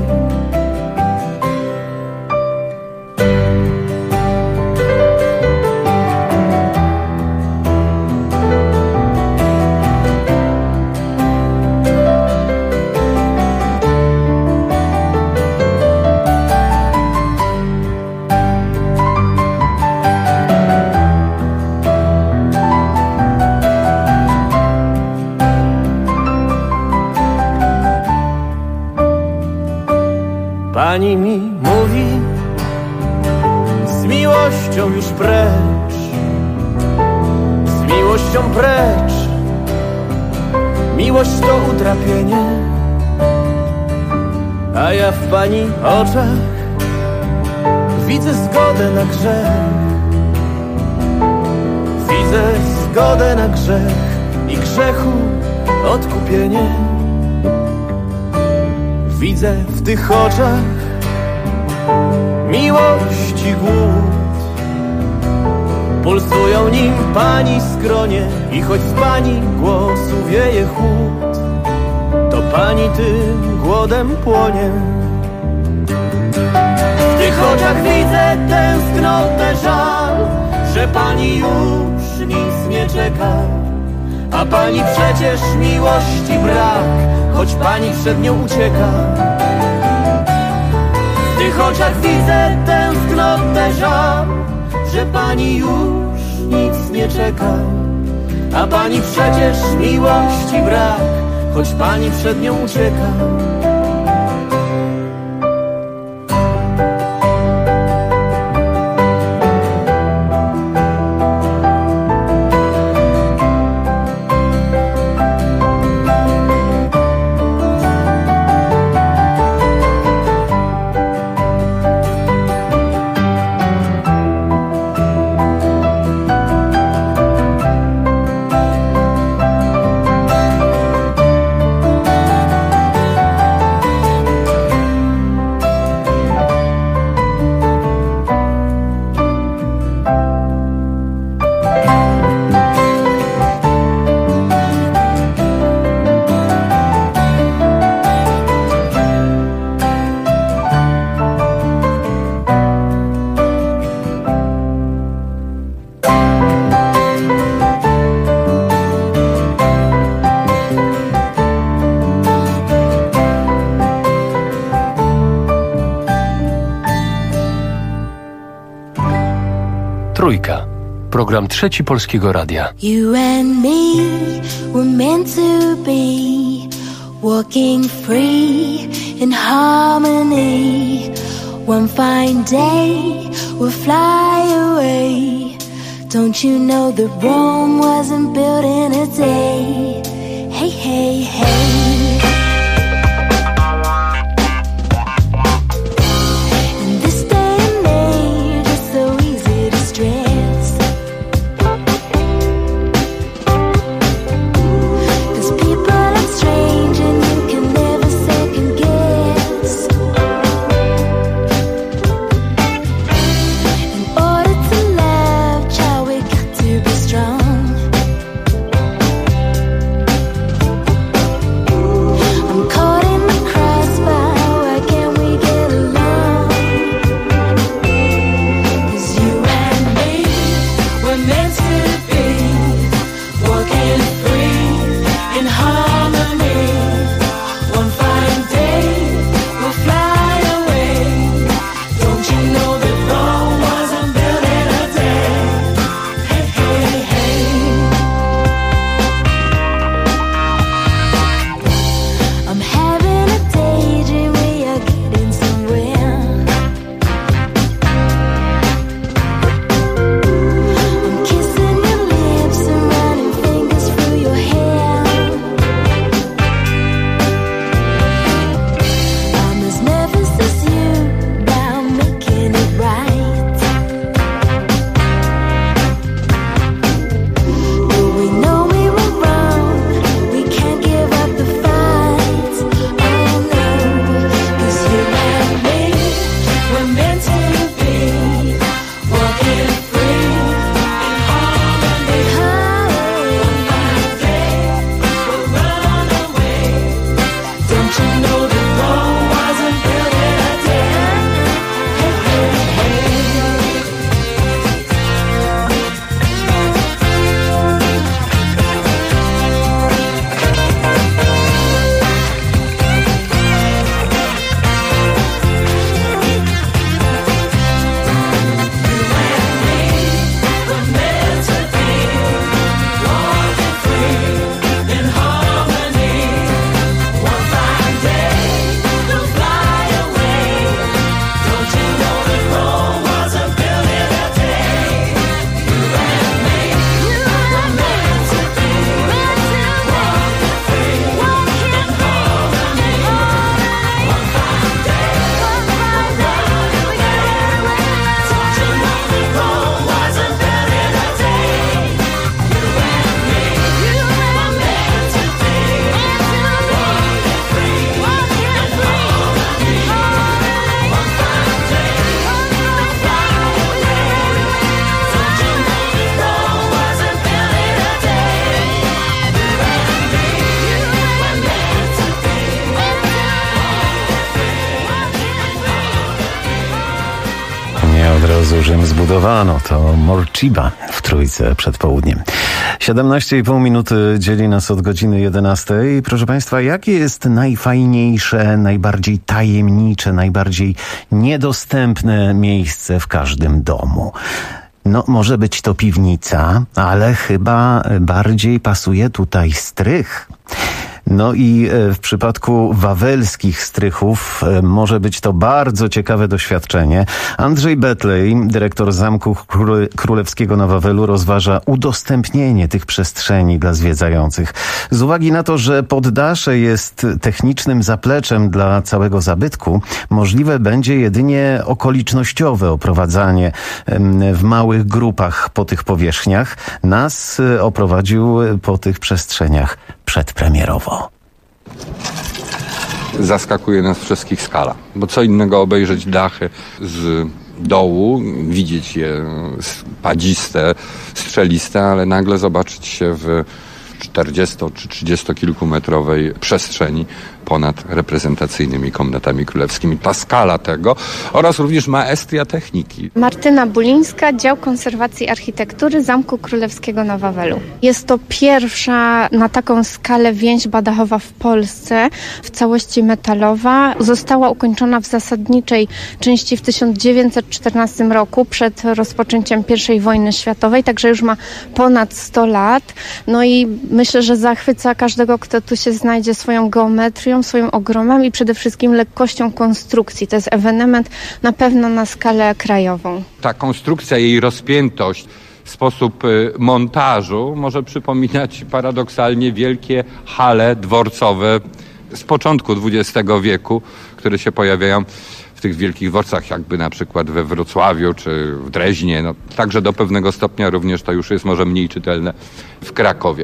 Pani mi mówi, z miłością już precz, z miłością precz. Miłość to utrapienie, a ja w pani oczach widzę zgodę na grzech. Widzę zgodę na grzech i grzechu odkupienie. Widzę w tych oczach miłości głód. Pulsują nim pani skronie i choć z pani głosu wieje chłód, to pani tym głodem płonie. W tych oczach widzę tęsknotę, żal, że pani już nic nie czeka. A pani przecież miłości brak, choć pani przed nią ucieka. W tych oczach widzę tęsknotę, żal, że pani już nic nie czeka. A pani przecież miłości brak, choć pani przed nią ucieka. Trójka. Program Trzeci Polskiego Radia. You and me were meant to be, walking free in harmony. One fine day we'll fly away. Don't you know that Rome wasn't built in a day? Hey, hey, hey. Rzym zbudowano. To Morciba w Trójce przed południem. 17,5 minuty dzieli nas od godziny 11. Proszę Państwa, jakie jest najfajniejsze, najbardziej tajemnicze, najbardziej niedostępne miejsce w każdym domu? No, może być to piwnica, ale chyba bardziej pasuje tutaj strych. No i w przypadku wawelskich strychów może być to bardzo ciekawe doświadczenie. Andrzej Betlej, dyrektor Zamku Królewskiego na Wawelu, rozważa udostępnienie tych przestrzeni dla zwiedzających. Z uwagi na to, że poddasze jest technicznym zapleczem dla całego zabytku, możliwe będzie jedynie okolicznościowe oprowadzanie w małych grupach po tych powierzchniach. Nas oprowadził po tych przestrzeniach przedpremierowo. Zaskakuje nas wszystkich skala, bo co innego obejrzeć dachy z dołu, widzieć je spadziste, strzeliste, ale nagle zobaczyć się w 40 czy 30-kilkumetrowej przestrzeni ponad reprezentacyjnymi komnatami królewskimi. Ta skala tego oraz również maestria techniki. Martyna Bulińska, Dział Konserwacji Architektury Zamku Królewskiego na Wawelu. Jest to pierwsza na taką skalę więźba dachowa w Polsce, w całości metalowa. Została ukończona w zasadniczej części w 1914 roku, przed rozpoczęciem I wojny światowej, także już ma ponad 100 lat. No i myślę, że zachwyca każdego, kto tu się znajdzie swoją geometrią, swoim ogromem i przede wszystkim lekkością konstrukcji. To jest ewenement na pewno na skalę krajową. Ta konstrukcja, jej rozpiętość, sposób montażu może przypominać paradoksalnie wielkie hale dworcowe z początku XX wieku, które się pojawiają w tych wielkich dworcach, jakby na przykład we Wrocławiu czy w Dreźnie. No, także do pewnego stopnia również to już jest może mniej czytelne w Krakowie.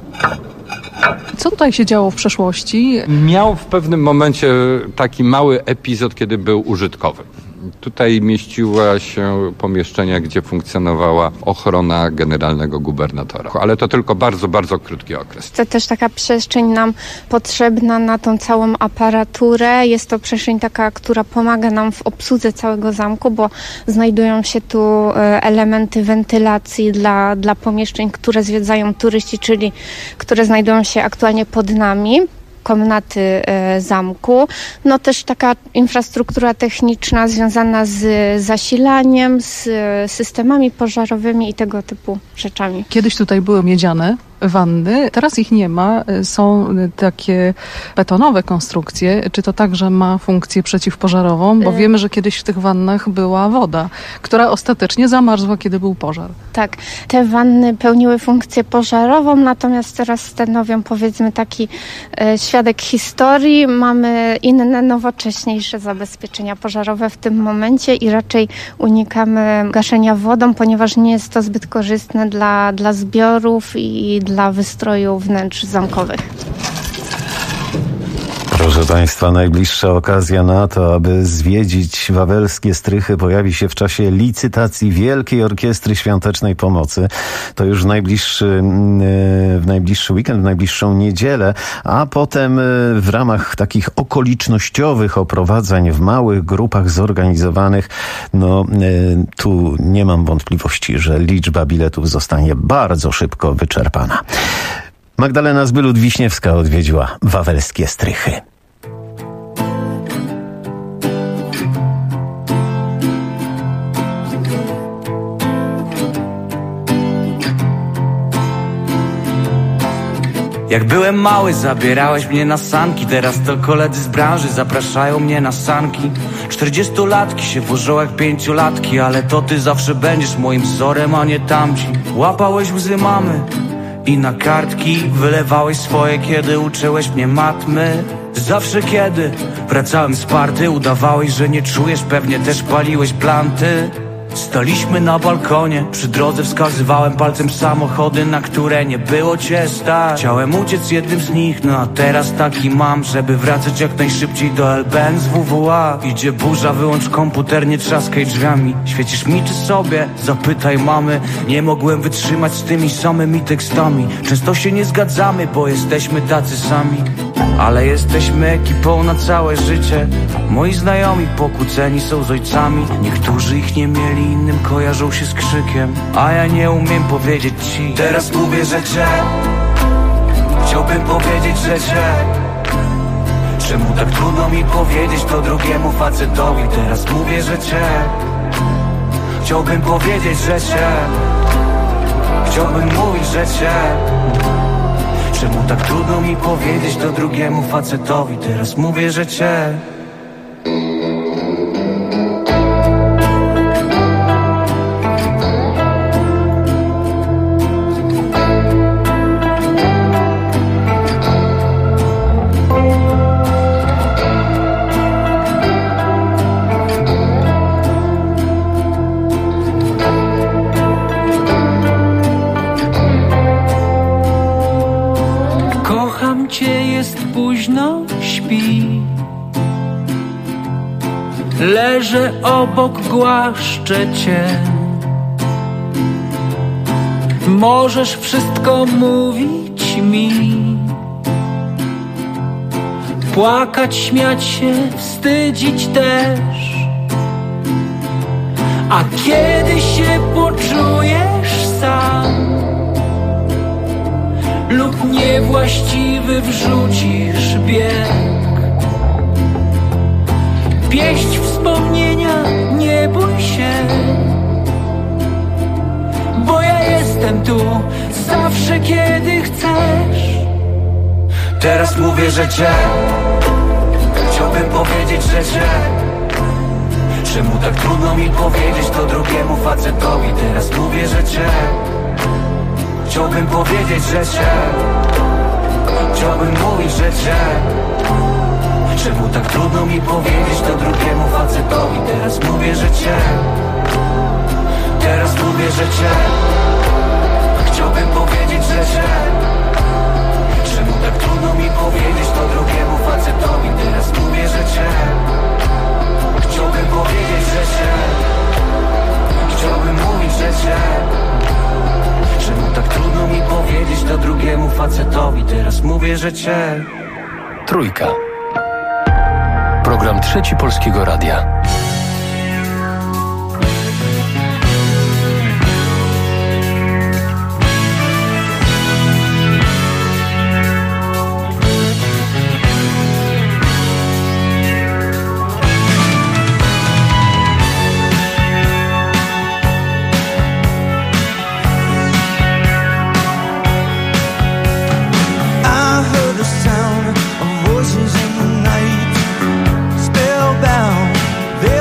Co tutaj się działo w przeszłości? Miał w pewnym momencie taki mały epizod, kiedy był użytkowy. Tutaj mieściła się pomieszczenia, gdzie funkcjonowała ochrona generalnego gubernatora. Ale to tylko bardzo, bardzo krótki okres. To też taka przestrzeń nam potrzebna na tą całą aparaturę. Jest to przestrzeń taka, która pomaga nam w obsłudze całego zamku, bo znajdują się tu elementy wentylacji dla pomieszczeń, które zwiedzają turyści, czyli które znajdują się aktualnie pod nami. Komnaty zamku. No też taka infrastruktura techniczna związana z zasilaniem, z systemami pożarowymi i tego typu rzeczami. Kiedyś tutaj były miedziane wanny, teraz ich nie ma. Są takie betonowe konstrukcje. Czy to także ma funkcję przeciwpożarową? Bo wiemy, że kiedyś w tych wannach była woda, która ostatecznie zamarzła, kiedy był pożar. Tak, te wanny pełniły funkcję pożarową, natomiast teraz stanowią, powiedzmy, taki świadek historii. Mamy inne, nowocześniejsze zabezpieczenia pożarowe w tym momencie i raczej unikamy gaszenia wodą, ponieważ nie jest to zbyt korzystne dla zbiorów i dla wystroju wnętrz zamkowych. Proszę Państwa, najbliższa okazja na to, aby zwiedzić wawelskie strychy, pojawi się w czasie licytacji Wielkiej Orkiestry Świątecznej Pomocy. To już w najbliższy weekend, w najbliższą niedzielę, a potem w ramach takich okolicznościowych oprowadzań w małych grupach zorganizowanych, tu nie mam wątpliwości, że liczba biletów zostanie bardzo szybko wyczerpana. Magdalena Zbylut-Wiśniewska odwiedziła wawelskie strychy. Jak byłem mały, zabierałeś mnie na sanki. Teraz to koledzy z branży zapraszają mnie na sanki. 40-latki się wożą jak 5-latki, ale to ty zawsze będziesz moim wzorem, a nie tamci. Łapałeś łzy mamy i na kartki wylewałeś swoje, kiedy uczyłeś mnie matmy. Zawsze kiedy wracałem z party, udawałeś, że nie czujesz, pewnie też paliłeś planty. Staliśmy na balkonie, przy drodze wskazywałem palcem samochody, na które nie było cię stać. Chciałem uciec jednym z nich, no a teraz taki mam, żeby wracać jak najszybciej do LBN z WWA. Idzie burza, wyłącz komputer, nie trzaskaj drzwiami. Świecisz mi czy sobie? Zapytaj mamy. Nie mogłem wytrzymać z tymi samymi tekstami. Często się nie zgadzamy, bo jesteśmy tacy sami. ale jesteśmy ekipą na całe życie. Moi znajomi pokłóceni są z ojcami. Niektórzy ich nie mieli, innym kojarzą się z krzykiem. A ja nie umiem powiedzieć ci. Teraz mówię, że cię chciałbym powiedzieć, że cię. Czemu tak trudno mi powiedzieć to drugiemu facetowi? Teraz mówię, że cię chciałbym powiedzieć, że cię. Chciałbym mówić, że cię. Czemu tak trudno mi powiedzieć to drugiemu facetowi? Teraz mówię, że cię. Późno śpi. Leżę obok, głaszczę cię. Możesz wszystko mówić mi, płakać, śmiać się, wstydzić też. A kiedy się poczujesz sam lub niewłaściwy wrzucisz bieg, pieść wspomnienia, nie bój się, bo ja jestem tu zawsze, kiedy chcesz. Teraz mówię, że cię chciałbym powiedzieć, że cię. Czemu tak trudno mi powiedzieć to drugiemu facetowi? Teraz mówię, że cię chciałbym powiedzieć, że cię. Chciałbym mówić, że cię. Czemu tak trudno mi powiedzieć to drugiemu facetowi? Teraz mówię, że cię. Teraz mówię, że cię. Chciałbym powiedzieć, że cię. Czemu tak trudno mi powiedzieć to drugiemu facetowi? Teraz mówię, że cię. Chciałbym powiedzieć, że cię. Chciałbym mówić, że cię. Czemu tak trudno mi powiedzieć to drugiemu facetowi? Teraz mówię, że cię. Trójka. Program Trzeci Polskiego Radia. There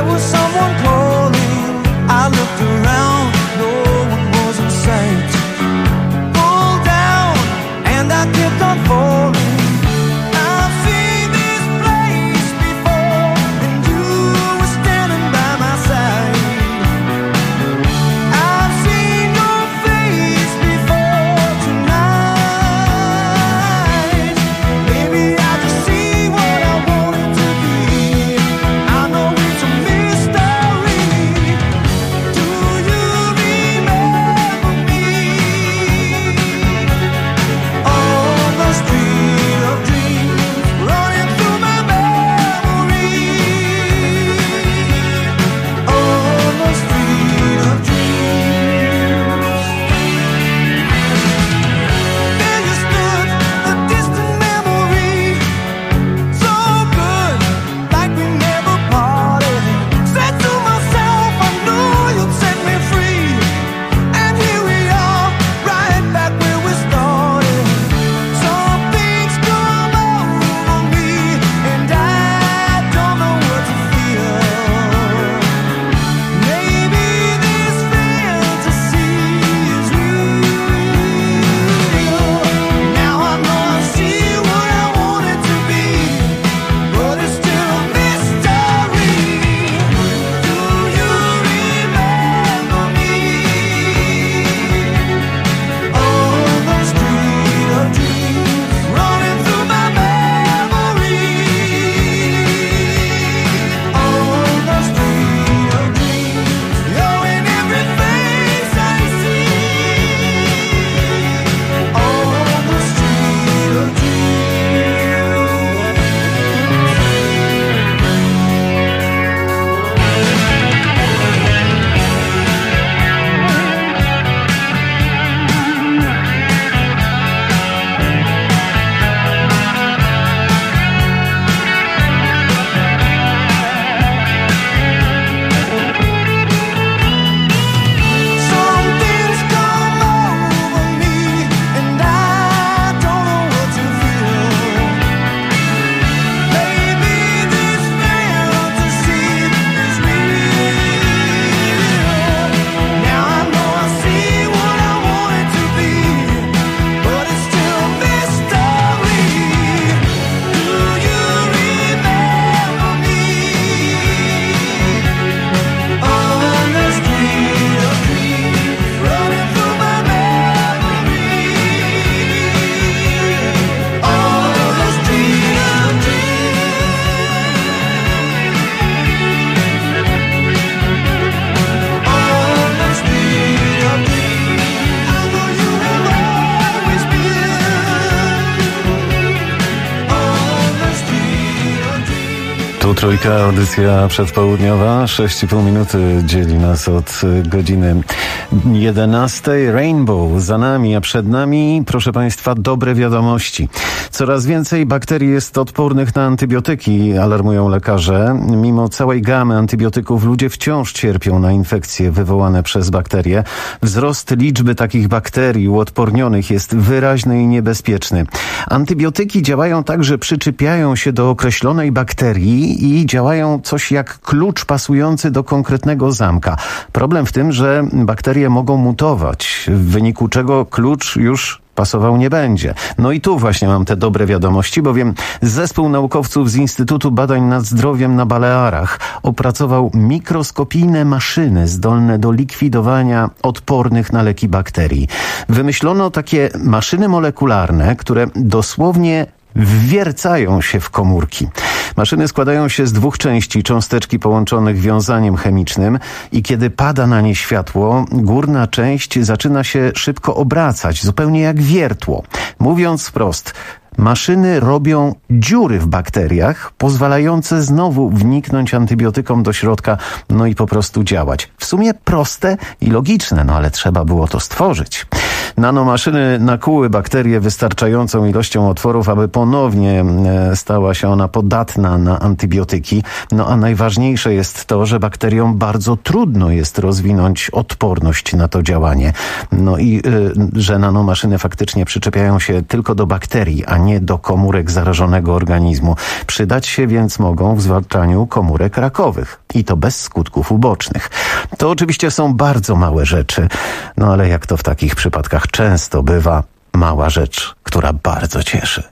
Trójka, audycja przedpołudniowa. 6,5 minuty dzieli nas od godziny 11. Rainbow za nami, a przed nami, proszę Państwa, dobre wiadomości. Coraz więcej bakterii jest odpornych na antybiotyki, alarmują lekarze. Mimo całej gamy antybiotyków ludzie wciąż cierpią na infekcje wywołane przez bakterie. Wzrost liczby takich bakterii uodpornionych jest wyraźny i niebezpieczny. Antybiotyki działają tak, że przyczepiają się do określonej bakterii i działają coś jak klucz pasujący do konkretnego zamka. Problem w tym, że bakterie mogą mutować, w wyniku czego klucz już pasował nie będzie. No i tu właśnie mam te dobre wiadomości, bowiem zespół naukowców z Instytutu Badań nad Zdrowiem na Balearach opracował mikroskopijne maszyny zdolne do likwidowania odpornych na leki bakterii. Wymyślono takie maszyny molekularne, które dosłownie wwiercają się w komórki. Maszyny składają się z dwóch części cząsteczki połączonych wiązaniem chemicznym i kiedy pada na nie światło, górna część zaczyna się szybko obracać, zupełnie jak wiertło. Mówiąc wprost, maszyny robią dziury w bakteriach, pozwalające znowu wniknąć antybiotykom do środka, no i po prostu działać. W sumie proste i logiczne, no ale trzeba było to stworzyć. Nanomaszyny nakłuły bakterię wystarczającą ilością otworów, aby ponownie stała się ona podatna na antybiotyki. No a najważniejsze jest to, że bakteriom bardzo trudno jest rozwinąć odporność na to działanie. No i że nanomaszyny faktycznie przyczepiają się tylko do bakterii, a nie do komórek zarażonego organizmu. Przydać się więc mogą w zwalczaniu komórek rakowych. I to bez skutków ubocznych. To oczywiście są bardzo małe rzeczy, no ale jak to w takich przypadkach często bywa, mała rzecz, która bardzo cieszy.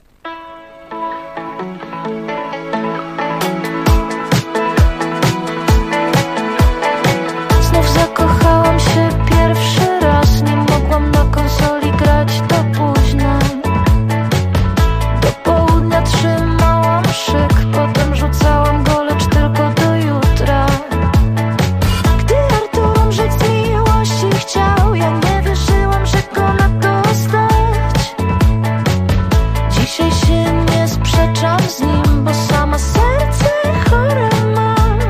Znów zakochałam się pierwszy raz, nie mogłam na konsoli grać do późna. Do południa trzymałam szyk, potem rzucałam go, lecz tylko do jutra. Gdy Artur umrzeć z miłości chciał, ja nie wierzyłam, że go na to stać. Dzisiaj się nie sprzeczam z nim, bo sama serce chore mam.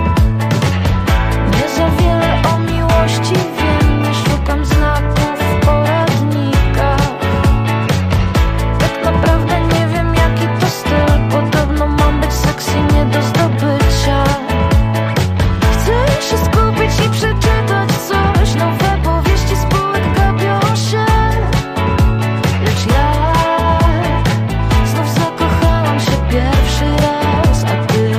Nie za wiele o miłości wiem, nie szukam znaków w poradnikach. Tak naprawdę nie wiem, jaki to styl, podobno mam być sexy nie do zdobycia. Chcę się skupić i przeczytać coś, nowe powieści spółek gapią się. Lecz ja znów zakochałam się pierwszy raz, a ty?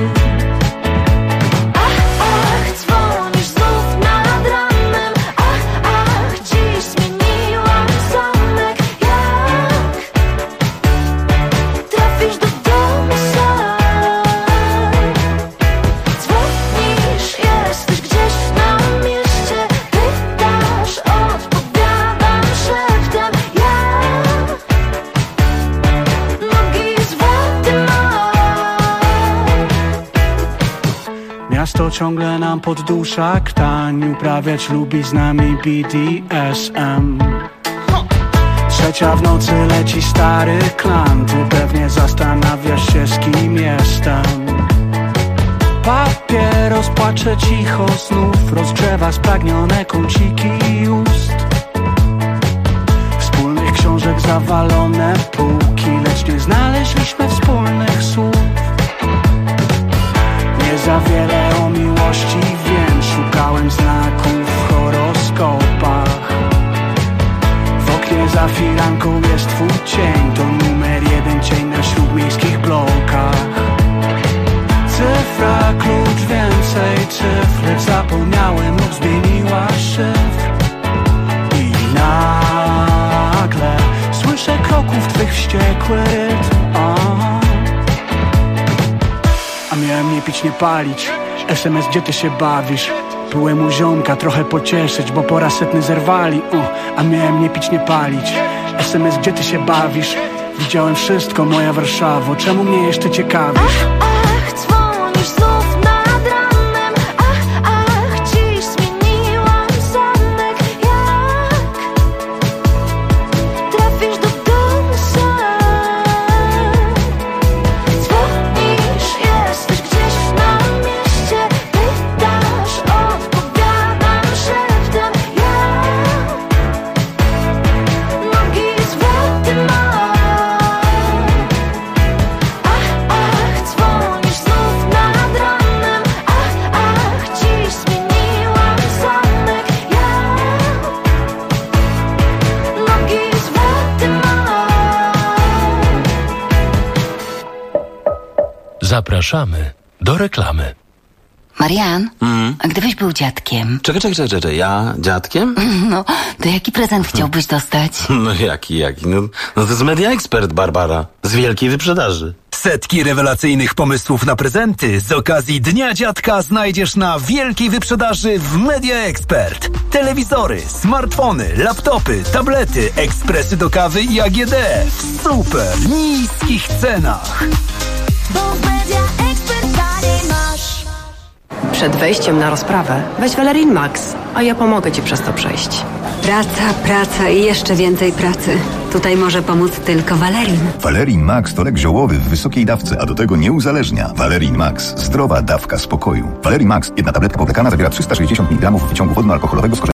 Ach, dzwonisz znów nad ranem. Ach, dziś zmieniłam zamek. Jak trafisz do domu sam? Dzwonisz, jesteś gdzieś na mieście. Pytasz, odpowiadam szeptem. Ja nogi z wody mam. Miasto ciągle nam poddusza ktań, uprawiać lubi z nami BDSM. Trzecia w nocy leci stary klan, ty pewnie zastanawiasz się, z kim jestem. Papieros płacze cicho znów, rozgrzewa spragnione kąciki ust. Wspólnych książek zawalone półki, lecz nie znaleźliśmy wspólnych słów. Nie za wiele o miłości wiem, szukałem znaków w horoskopach. W oknie za firanką jest twój cień, to numer 1 cień na śródmiejskich blokach. Cyfra, klucz, więcej cyfr, lecz zapomniałem lub zmieniła szyfr. I nagle słyszę kroków twych wściekły rytm. A miałem nie pić, nie palić. SMS, gdzie ty się bawisz? Byłem u ziomka trochę pocieszyć, bo po raz setny zerwali. A miałem nie pić, nie palić. SMS, gdzie ty się bawisz? Widziałem wszystko, moja Warszawo, czemu mnie jeszcze ciekawisz? Ach, dzwonisz znów nad ranem. Ach, dziś zmieniłam zamek. Jak trafisz do domu sam? Dzwonisz, jesteś gdzieś Zapraszamy do reklamy. Marian, a gdybyś był dziadkiem? Czekaj, ja dziadkiem? No, to jaki prezent chciałbyś dostać? No jaki? No to jest Media Expert, Barbara. Z wielkiej wyprzedaży. Setki rewelacyjnych pomysłów na prezenty z okazji Dnia Dziadka znajdziesz na wielkiej wyprzedaży w Media Expert. Telewizory, smartfony, laptopy, tablety, ekspresy do kawy i AGD w super niskich cenach. Bo w Media Expert taniej masz. Przed wejściem na rozprawę weź Valerin Max, a ja pomogę ci przez to przejść. Praca i jeszcze więcej pracy. Tutaj może pomóc tylko Valerin. Valerin Max to lek ziołowy w wysokiej dawce, a do tego nie uzależnia. Valerin Max. Zdrowa dawka spokoju. Valerin Max. Jedna tabletka powlekana zawiera 360 mg wyciągu wodno-alkoholowego z